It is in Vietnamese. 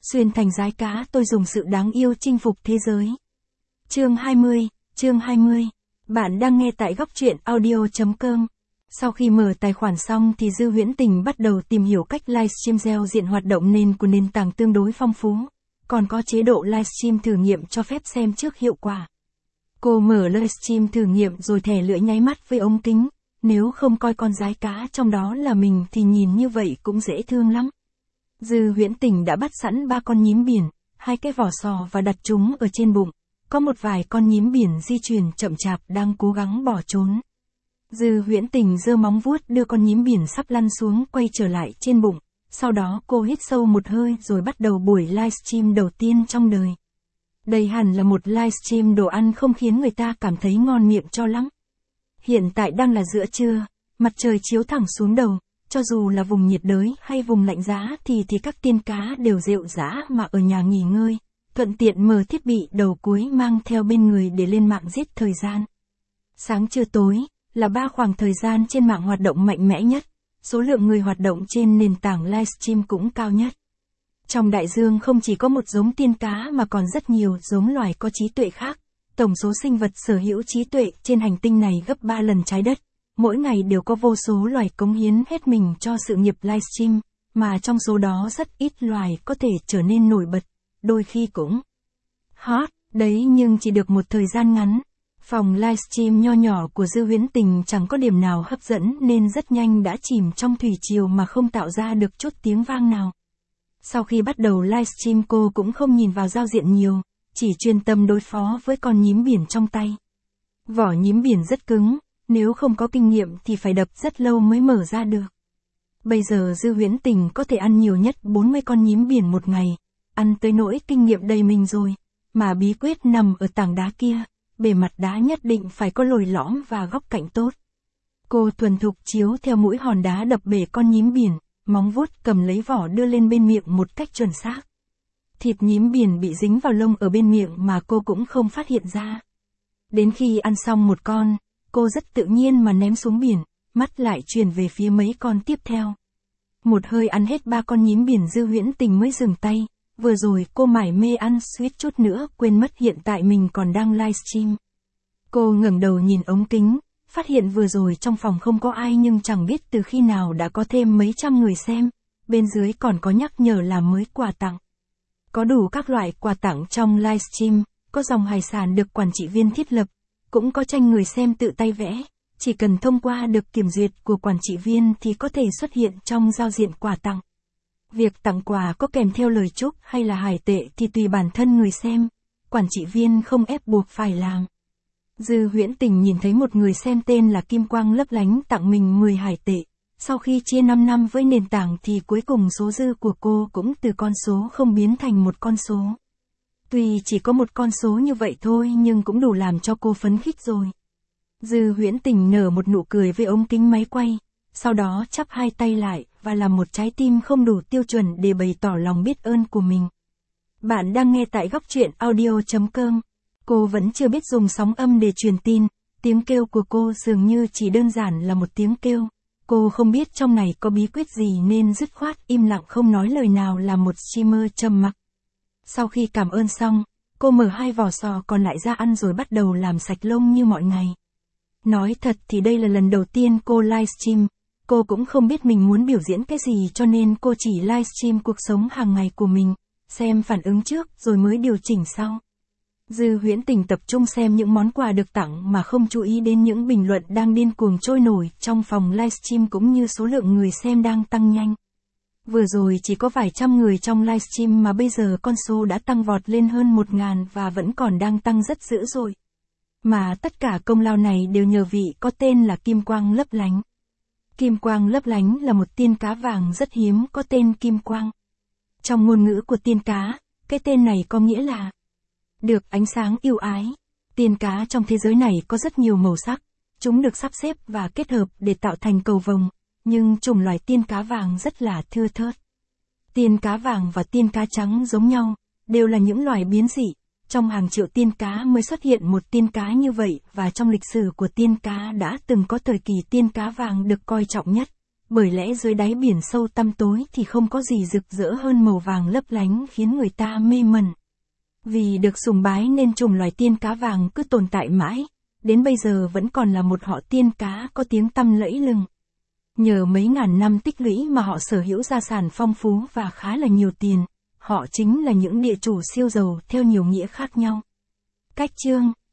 Xuyên thành giái cá, tôi dùng sự đáng yêu chinh phục thế giới. Chương 20. Bạn đang nghe tại góc truyện audio.com. Sau khi mở tài khoản xong thì Dư Huyễn Tình bắt đầu tìm hiểu cách livestream giao diện hoạt động của nền tảng tương đối phong phú. Còn có chế độ livestream thử nghiệm cho phép xem trước hiệu quả. Cô mở livestream thử nghiệm rồi thè lưỡi nháy mắt với ống kính. Nếu không coi con giái cá trong đó là mình thì nhìn như vậy cũng dễ thương lắm. Dư Huyễn Tình đã bắt sẵn 3 con nhím biển, 2 cái vỏ sò và đặt chúng ở trên bụng. Có một vài con nhím biển di chuyển chậm chạp đang cố gắng bỏ trốn. Dư Huyễn Tình giơ móng vuốt đưa con nhím biển sắp lăn xuống quay trở lại trên bụng. Sau đó cô hít sâu một hơi rồi bắt đầu buổi livestream đầu tiên trong đời. Đây hẳn là một livestream đồ ăn không khiến người ta cảm thấy ngon miệng cho lắm. Hiện tại đang là giữa trưa, mặt trời chiếu thẳng xuống đầu. Cho dù là vùng nhiệt đới hay vùng lạnh giá thì các tiên cá đều rệu rã mà ở nhà nghỉ ngơi, thuận tiện mở thiết bị đầu cuối mang theo bên người để lên mạng giết thời gian. Sáng trưa tối là 3 khoảng thời gian trên mạng hoạt động mạnh mẽ nhất, số lượng người hoạt động trên nền tảng livestream cũng cao nhất. Trong đại dương không chỉ có một giống tiên cá mà còn rất nhiều giống loài có trí tuệ khác, tổng số sinh vật sở hữu trí tuệ trên hành tinh này gấp 3 lần trái đất. Mỗi ngày đều có vô số loài cống hiến hết mình cho sự nghiệp livestream, mà trong số đó rất ít loài có thể trở nên nổi bật, đôi khi cũng hot, đấy nhưng chỉ được một thời gian ngắn. Phòng livestream nho nhỏ của Dư Huyễn Tình chẳng có điểm nào hấp dẫn nên rất nhanh đã chìm trong thủy triều mà không tạo ra được chút tiếng vang nào. Sau khi bắt đầu livestream cô cũng không nhìn vào giao diện nhiều, chỉ chuyên tâm đối phó với con nhím biển trong tay. Vỏ nhím biển rất cứng. Nếu không có kinh nghiệm thì phải đập rất lâu mới mở ra được. Bây giờ Dư Huyễn Tình có thể ăn nhiều nhất 40 con nhím biển một ngày, ăn tới nỗi kinh nghiệm đầy mình rồi, mà bí quyết nằm ở tảng đá kia, bề mặt đá nhất định phải có lồi lõm và góc cạnh tốt. Cô thuần thục chiếu theo mũi hòn đá đập bể con nhím biển, móng vuốt cầm lấy vỏ đưa lên bên miệng một cách chuẩn xác. Thịt nhím biển bị dính vào lông ở bên miệng mà cô cũng không phát hiện ra. Đến khi ăn xong một con, cô rất tự nhiên mà ném xuống biển, mắt lại chuyển về phía mấy con tiếp theo. Một hơi ăn hết 3 con nhím biển Dư Huyễn Tình mới dừng tay, vừa rồi cô mải mê ăn suýt chút nữa quên mất hiện tại mình còn đang livestream. Cô ngẩng đầu nhìn ống kính, phát hiện vừa rồi trong phòng không có ai nhưng chẳng biết từ khi nào đã có thêm mấy trăm người xem, bên dưới còn có nhắc nhở làm mới quà tặng. Có đủ các loại quà tặng trong livestream, có dòng hải sản được quản trị viên thiết lập. Cũng có tranh người xem tự tay vẽ, chỉ cần thông qua được kiểm duyệt của quản trị viên thì có thể xuất hiện trong giao diện quà tặng. Việc tặng quà có kèm theo lời chúc hay là hải tệ thì tùy bản thân người xem, quản trị viên không ép buộc phải làm. Dư Huyễn Tình nhìn thấy một người xem tên là Kim Quang lấp lánh tặng mình 10 hải tệ. Sau khi chia 5 năm với nền tảng thì cuối cùng số dư của cô cũng từ con số không biến thành một con số. Tuy chỉ có một con số như vậy thôi nhưng cũng đủ làm cho cô phấn khích rồi. Dư Huyễn Tình nở một nụ cười với ống kính máy quay, sau đó chắp 2 tay lại và làm một trái tim không đủ tiêu chuẩn để bày tỏ lòng biết ơn của mình. Bạn đang nghe tại góc truyện audio.com. Cô vẫn chưa biết dùng sóng âm để truyền tin, tiếng kêu của cô dường như chỉ đơn giản là một tiếng kêu. Cô không biết trong này có bí quyết gì nên dứt khoát im lặng không nói lời nào là một streamer trầm mặc. Sau khi cảm ơn xong, cô mở 2 vỏ sò còn lại ra ăn rồi bắt đầu làm sạch lông như mọi ngày. Nói thật thì đây là lần đầu tiên cô livestream, cô cũng không biết mình muốn biểu diễn cái gì cho nên cô chỉ livestream cuộc sống hàng ngày của mình, xem phản ứng trước rồi mới điều chỉnh sau. Dư Huyễn Tình tập trung xem những món quà được tặng mà không chú ý đến những bình luận đang điên cuồng trôi nổi trong phòng livestream cũng như số lượng người xem đang tăng nhanh. Vừa rồi chỉ có vài trăm người trong livestream mà bây giờ con số đã tăng vọt lên hơn 1.000 và vẫn còn đang tăng rất dữ dội. Mà tất cả công lao này đều nhờ vị có tên là Kim Quang lấp lánh. Kim Quang lấp lánh là một tiên cá vàng rất hiếm có tên Kim Quang. Trong ngôn ngữ của tiên cá, cái tên này có nghĩa là được ánh sáng yêu ái. Tiên cá trong thế giới này có rất nhiều màu sắc, chúng được sắp xếp và kết hợp để tạo thành cầu vồng. Nhưng chủng loài tiên cá vàng rất là thưa thớt. Tiên cá vàng và tiên cá trắng giống nhau, đều là những loài biến dị. Trong hàng triệu tiên cá mới xuất hiện một tiên cá như vậy và trong lịch sử của tiên cá đã từng có thời kỳ tiên cá vàng được coi trọng nhất. bởi lẽ dưới đáy biển sâu tăm tối thì không có gì rực rỡ hơn màu vàng lấp lánh khiến người ta mê mẩn. Vì được sùng bái nên chủng loài tiên cá vàng cứ tồn tại mãi, đến bây giờ vẫn còn là một họ tiên cá có tiếng tăm lẫy lừng. Nhờ mấy ngàn năm tích lũy mà họ sở hữu gia sản phong phú và khá là nhiều tiền, họ chính là những địa chủ siêu giàu theo nhiều nghĩa khác nhau. Cách chương